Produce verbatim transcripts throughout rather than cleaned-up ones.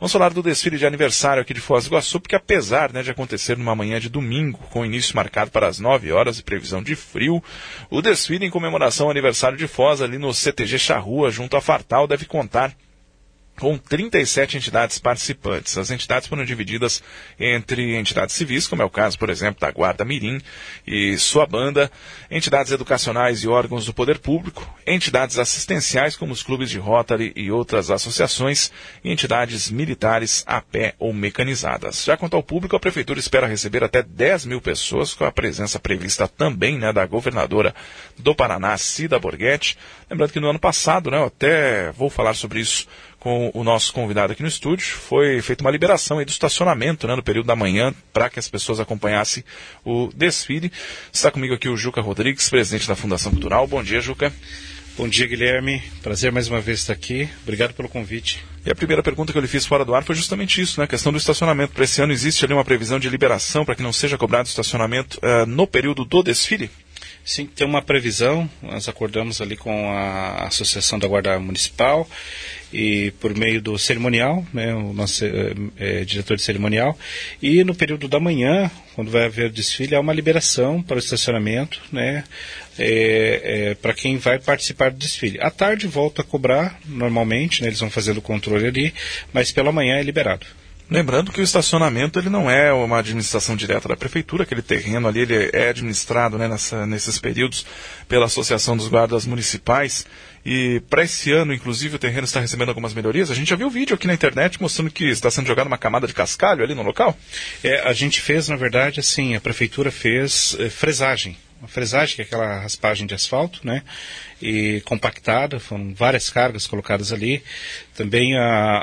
Vamos falar do desfile de aniversário aqui de Foz do Iguaçu, porque apesar, né, de acontecer numa manhã de domingo, com início marcado para as nove horas e previsão de frio, o desfile em comemoração ao aniversário de Foz, ali no C T G Charrua, junto à Fartal, deve contar com trinta e sete entidades participantes. As entidades foram divididas entre entidades civis, como é o caso, por exemplo, da Guarda Mirim e sua banda, entidades educacionais e órgãos do poder público, entidades assistenciais, como os clubes de Rotary e outras associações, e entidades militares a pé ou mecanizadas. Já quanto ao público, a Prefeitura espera receber até dez mil pessoas, com a presença prevista também, né, da governadora do Paraná, Cida Borghetti. Lembrando que no ano passado, né, eu até vou falar sobre isso com o nosso convidado aqui no estúdio, foi feita uma liberação aí do estacionamento, né, no período da manhã, para que as pessoas acompanhassem o desfile. Está comigo aqui o Juca Rodrigues, presidente da Fundação Cultural. Bom dia, Juca. Bom dia, Guilherme. Prazer mais uma vez estar aqui. Obrigado pelo convite. E a primeira pergunta que eu lhe fiz fora do ar foi justamente isso, né? A questão do estacionamento. Para esse ano existe ali uma previsão de liberação para que não seja cobrado estacionamento uh, no período do desfile? Sim, tem uma previsão. Nós acordamos ali com a Associação da Guarda Municipal e por meio do cerimonial, né, o nosso é, é, diretor de cerimonial, e no período da manhã, quando vai haver o desfile, há uma liberação para o estacionamento, né, é, é, para quem vai participar do desfile. À tarde volta a cobrar, normalmente, né, eles vão fazendo o controle ali, mas pela manhã é liberado. Lembrando que o estacionamento ele não é uma administração direta da Prefeitura, aquele terreno ali ele é administrado, né, nessa, nesses períodos pela Associação dos Guardas Municipais. E para esse ano, inclusive, o terreno está recebendo algumas melhorias. A gente já viu vídeo aqui na internet mostrando que está sendo jogada uma camada de cascalho ali no local. É, a gente fez, na verdade, assim, a Prefeitura fez é, fresagem. Uma fresagem, que é aquela raspagem de asfalto, né? E compactada, foram várias cargas colocadas ali. Também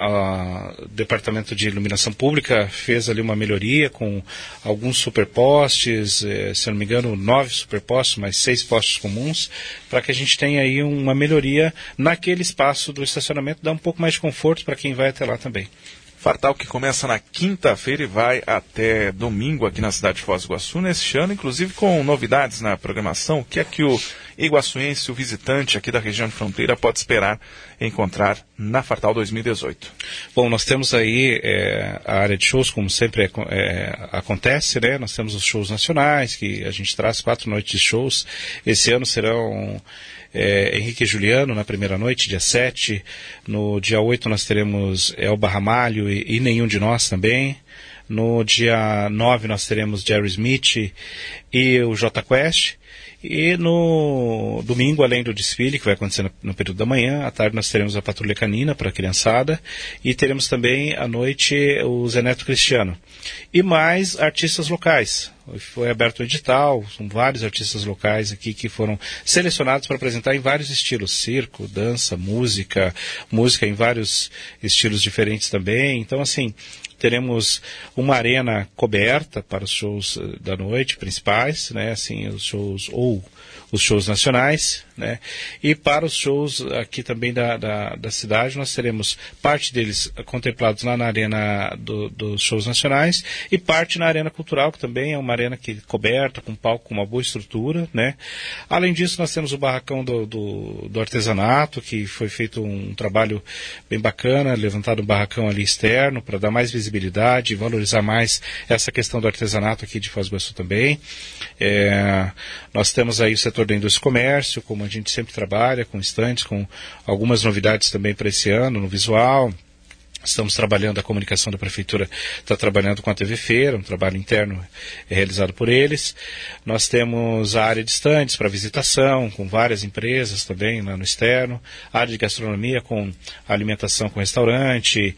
o Departamento de Iluminação Pública fez ali uma melhoria com alguns superpostes, eh, se eu não me engano, nove superpostes, mais seis postes comuns, para que a gente tenha aí uma melhoria naquele espaço do estacionamento, dá um pouco mais de conforto para quem vai até lá também. Fartal que começa na quinta-feira e vai até domingo aqui na cidade de Foz do Iguaçu, neste ano, inclusive com novidades na programação. O que é que o iguaçuense, o visitante aqui da região de fronteira, pode esperar encontrar na Fartal dois mil e dezoito? Bom, nós temos aí é, a área de shows, como sempre é, é, acontece, né? Nós temos os shows nacionais, que a gente traz quatro noites de shows. Esse ano serão É, Henrique e Juliano na primeira noite, dia sete. No dia oito nós teremos Elba Ramalho e, e Nenhum de Nós também. No dia nove nós teremos Jerry Smith e o J Quest. E no domingo, além do desfile, que vai acontecer no, no período da manhã, à tarde nós teremos a Patrulha Canina para a criançada e teremos também à noite o Zé Neto Cristiano. E mais artistas locais. Foi aberto o edital, são vários artistas locais aqui que foram selecionados para apresentar em vários estilos, circo, dança, música, música em vários estilos diferentes também. Então, assim, teremos uma arena coberta para os shows da noite principais, né, assim, os shows ou os shows nacionais, né, e para os shows aqui também da, da, da cidade nós teremos parte deles contemplados lá na arena do, dos shows nacionais e parte na arena cultural, que também é uma arena que, coberta, com palco, com uma boa estrutura, né. Além disso nós temos o barracão do, do, do artesanato, que foi feito um trabalho bem bacana, levantado um barracão ali externo para dar mais visibilidade e valorizar mais essa questão do artesanato aqui de Foz do Iguaçu também. É, nós temos aí o setor da indústria e comércio, como a gente sempre trabalha, com estandes, com algumas novidades também para esse ano, no visual. Estamos trabalhando, a comunicação da Prefeitura está trabalhando com a T V Feira, um trabalho interno é realizado por eles. Nós temos a área de estandes para visitação, com várias empresas também lá no externo. A área de gastronomia com alimentação com restaurante,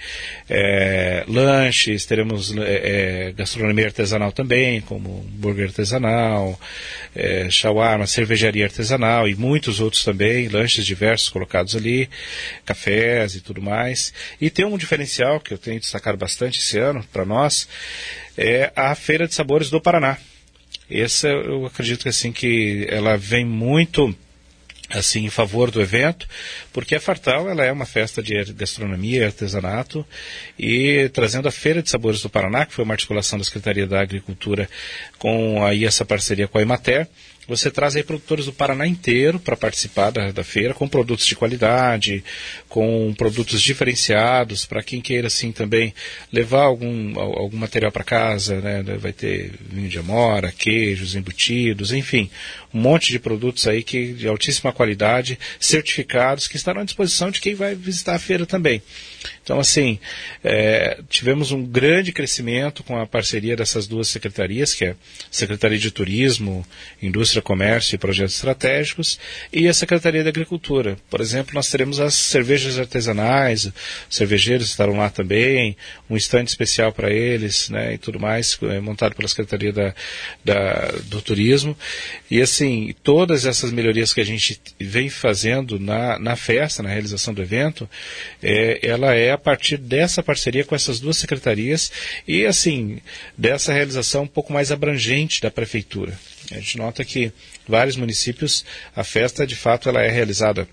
é, lanches, teremos é, gastronomia artesanal também, como burger artesanal, é, shawarma, cervejaria artesanal e muitos outros também, lanches diversos colocados ali, cafés e tudo mais. E tem um diferencial que eu tenho destacado bastante esse ano para nós, é a Feira de Sabores do Paraná. Essa eu acredito que assim que ela vem muito assim em favor do evento, porque a Fartal ela é uma festa de gastronomia e artesanato, e trazendo a Feira de Sabores do Paraná, que foi uma articulação da Secretaria da Agricultura com aí essa parceria com a Emater, você traz aí produtores do Paraná inteiro para participar da, da feira, com produtos de qualidade, com produtos diferenciados, para quem queira assim também levar algum, algum material para casa, né? Vai ter vinho de amora, queijos, embutidos, enfim, um monte de produtos aí que, de altíssima qualidade, certificados, que estarão à disposição de quem vai visitar a feira também. Então, assim, é, tivemos um grande crescimento com a parceria dessas duas secretarias, que é a Secretaria de Turismo, Indústria, Comércio e Projetos Estratégicos, e a Secretaria da Agricultura. Por exemplo, nós teremos as cervejas artesanais, os cervejeiros estarão lá também, um estande especial para eles, né, e tudo mais, montado pela Secretaria da, da, do Turismo. E, assim, todas essas melhorias que a gente vem fazendo na, na festa, na realização do evento, é, ela é a partir dessa parceria com essas duas secretarias e, assim, dessa realização um pouco mais abrangente da Prefeitura. A gente nota que vários municípios, a festa, de fato, ela é realizada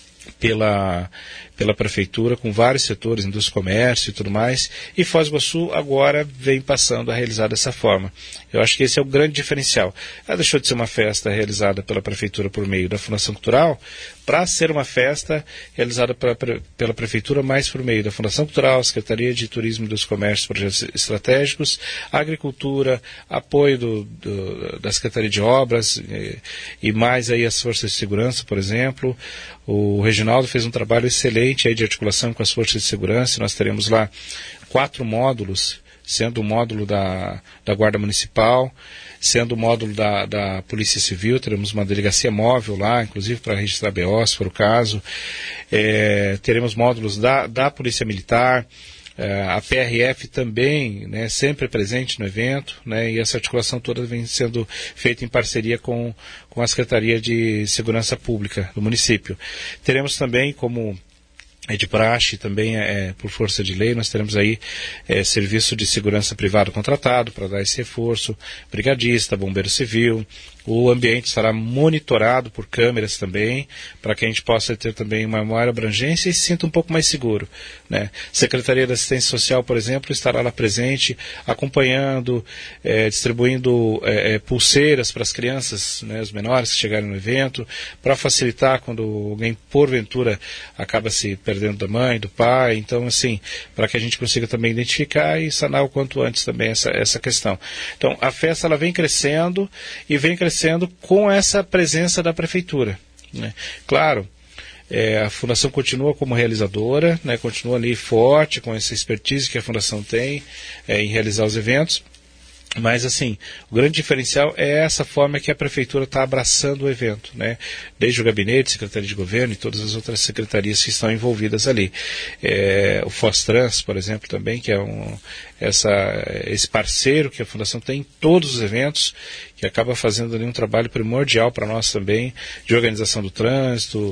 pela, pela Prefeitura, com vários setores, indústria, comércio e tudo mais, e Foz do Iguaçu agora vem passando a realizar dessa forma. Eu acho que esse é o grande diferencial. Ela deixou de ser uma festa realizada pela Prefeitura por meio da Fundação Cultural para ser uma festa realizada pela, pela Prefeitura mais por meio da Fundação Cultural, Secretaria de Turismo e dos Comércios e Projetos Estratégicos, Agricultura, apoio do, do, da Secretaria de Obras e, e mais aí as Forças de Segurança, por exemplo. O Reginaldo fez um trabalho excelente aí de articulação com as Forças de Segurança. Nós teremos lá quatro módulos, sendo o módulo da, da Guarda Municipal, sendo o módulo da, da Polícia Civil, teremos uma delegacia móvel lá, inclusive para registrar B O, se for o caso. É, teremos módulos da, da Polícia Militar, é, a P R F também, né, sempre presente no evento, né, e essa articulação toda vem sendo feita em parceria com, com a Secretaria de Segurança Pública do município. Teremos também, como é de praxe, também é, por força de lei, nós teremos aí é, serviço de segurança privado contratado para dar esse reforço, brigadista, bombeiro civil. O ambiente estará monitorado por câmeras também, para que a gente possa ter também uma maior abrangência e se sinta um pouco mais seguro, né? Secretaria da Assistência Social, por exemplo, estará lá presente, acompanhando, é, distribuindo é, pulseiras para as crianças, né, os menores que chegarem no evento, para facilitar quando alguém, porventura, acaba se perdendo da mãe, do pai. Então, assim, para que a gente consiga também identificar e sanar o quanto antes também essa, essa questão. Então, a festa ela vem crescendo e vem crescendo com essa presença da Prefeitura, né? Claro, é, a Fundação continua como realizadora, né, continua ali forte com essa expertise que a Fundação tem é, em realizar os eventos, mas assim, o grande diferencial é essa forma que a Prefeitura está abraçando o evento, né? Desde o gabinete, Secretaria de Governo e todas as outras secretarias que estão envolvidas ali. É, o Fostrans, por exemplo, também, que é um, essa, esse parceiro que a Fundação tem em todos os eventos, que acaba fazendo ali um trabalho primordial para nós também, de organização do trânsito,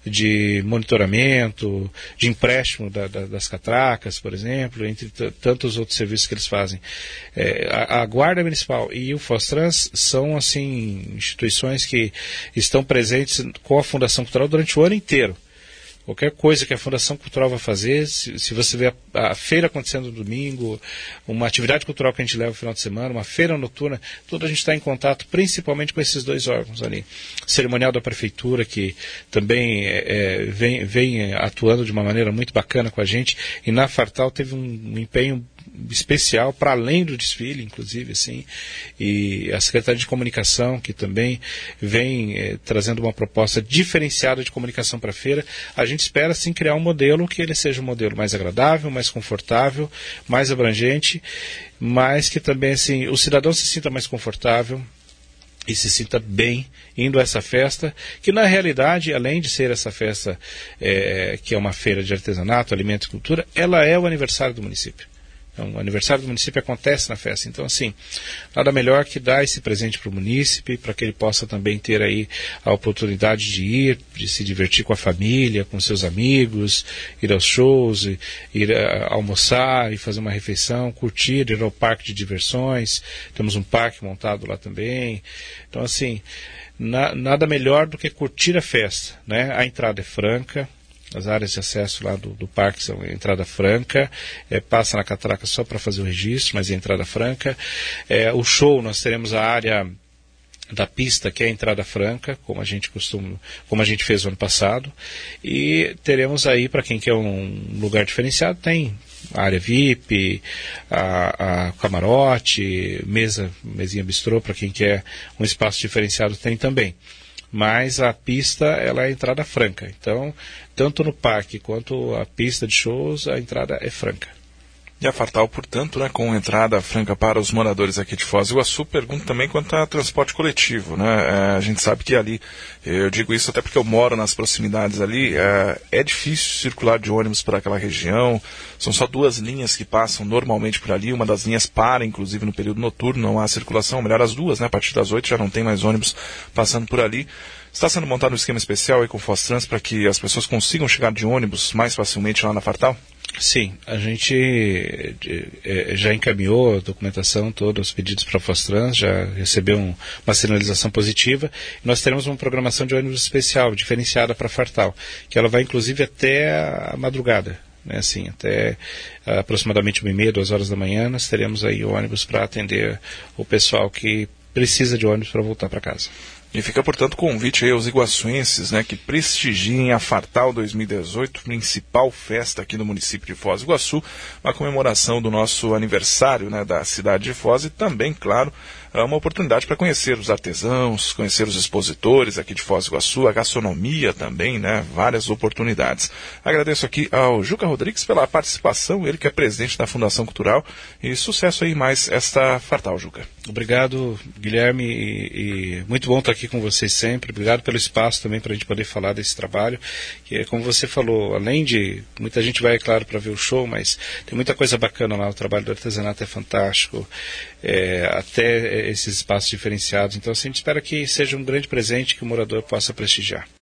de monitoramento, de empréstimo da, da, das catracas, por exemplo, entre t- tantos outros serviços que eles fazem. É, a, a Guarda Municipal e o Fostrans são, assim, instituições que estão presentes com a Fundação Cultural durante o ano inteiro. Qualquer coisa que a Fundação Cultural vai fazer, se, se você vê a, a feira acontecendo no domingo, uma atividade cultural que a gente leva no final de semana, uma feira noturna, tudo a gente está em contato principalmente com esses dois órgãos ali. O cerimonial da Prefeitura, que também é, vem, vem atuando de uma maneira muito bacana com a gente, e na Fartal teve um, um empenho especial, para além do desfile, inclusive, assim, e a Secretaria de Comunicação, que também vem eh, trazendo uma proposta diferenciada de comunicação para a feira. A gente espera, sim, criar um modelo que ele seja um modelo mais agradável, mais confortável, mais abrangente, mas que também, assim, o cidadão se sinta mais confortável e se sinta bem indo a essa festa, que na realidade, além de ser essa festa eh, que é uma feira de artesanato, alimento e cultura, ela é o aniversário do município. Então, o aniversário do município acontece na festa. Então, assim, nada melhor que dar esse presente para o munícipe, para que ele possa também ter aí a oportunidade de ir, de se divertir com a família, com seus amigos, ir aos shows, ir a, almoçar e fazer uma refeição, curtir, ir ao parque de diversões. Temos um parque montado lá também. Então, assim, na, nada melhor do que curtir a festa, né? A entrada é franca. As áreas de acesso lá do, do parque são entrada franca, é, passa na catraca só para fazer o registro, mas é entrada franca. É, o show, nós teremos a área da pista, que é a entrada franca, como a gente costuma, como a gente fez o ano passado, e teremos aí, para quem quer um lugar diferenciado, tem a área V I P, a, a camarote, mesa, mesinha bistrô, para quem quer um espaço diferenciado tem também. Mas a pista, ela é a entrada franca, então, tanto no parque quanto a pista de shows, a entrada é franca. E a Fartal, portanto, né, com entrada franca para os moradores aqui de Foz do Iguaçu, pergunto também quanto a transporte coletivo, né? É, a gente sabe que ali, eu digo isso até porque eu moro nas proximidades ali, é, é difícil circular de ônibus por aquela região, são só duas linhas que passam normalmente por ali, uma das linhas para, inclusive no período noturno, não há circulação, melhor as duas, né? A partir das oito já não tem mais ônibus passando por ali. Está sendo montado um esquema especial aí com o Fostrans para que as pessoas consigam chegar de ônibus mais facilmente lá na Fartal? Sim, a gente é, já encaminhou a documentação toda, os pedidos para a Fostrans, já recebeu um, uma sinalização positiva. Nós teremos uma programação de ônibus especial, diferenciada para a Fartal, que ela vai inclusive até a madrugada, né, assim, até aproximadamente uma e meia, duas horas da manhã, nós teremos aí ônibus para atender o pessoal que precisa de ônibus para voltar para casa. E fica, portanto, o convite aí aos iguaçuenses, né, que prestigiem a Fartal dois mil e dezoito, principal festa aqui no município de Foz do Iguaçu, uma comemoração do nosso aniversário, né, da cidade de Foz e também, claro, é uma oportunidade para conhecer os artesãos, conhecer os expositores aqui de Foz do Iguaçu, a gastronomia também, né, várias oportunidades. Agradeço aqui ao Juca Rodrigues pela participação, ele que é presidente da Fundação Cultural, e sucesso aí mais esta Fartal, Juca. Obrigado, Guilherme, e, e muito bom estar aqui com vocês sempre. Obrigado pelo espaço também para a gente poder falar desse trabalho, que é como você falou, além de, muita gente vai, é claro, para ver o show, mas tem muita coisa bacana lá, o trabalho do artesanato é fantástico, é, até esses espaços diferenciados, então assim, a gente espera que seja um grande presente que o morador possa prestigiar.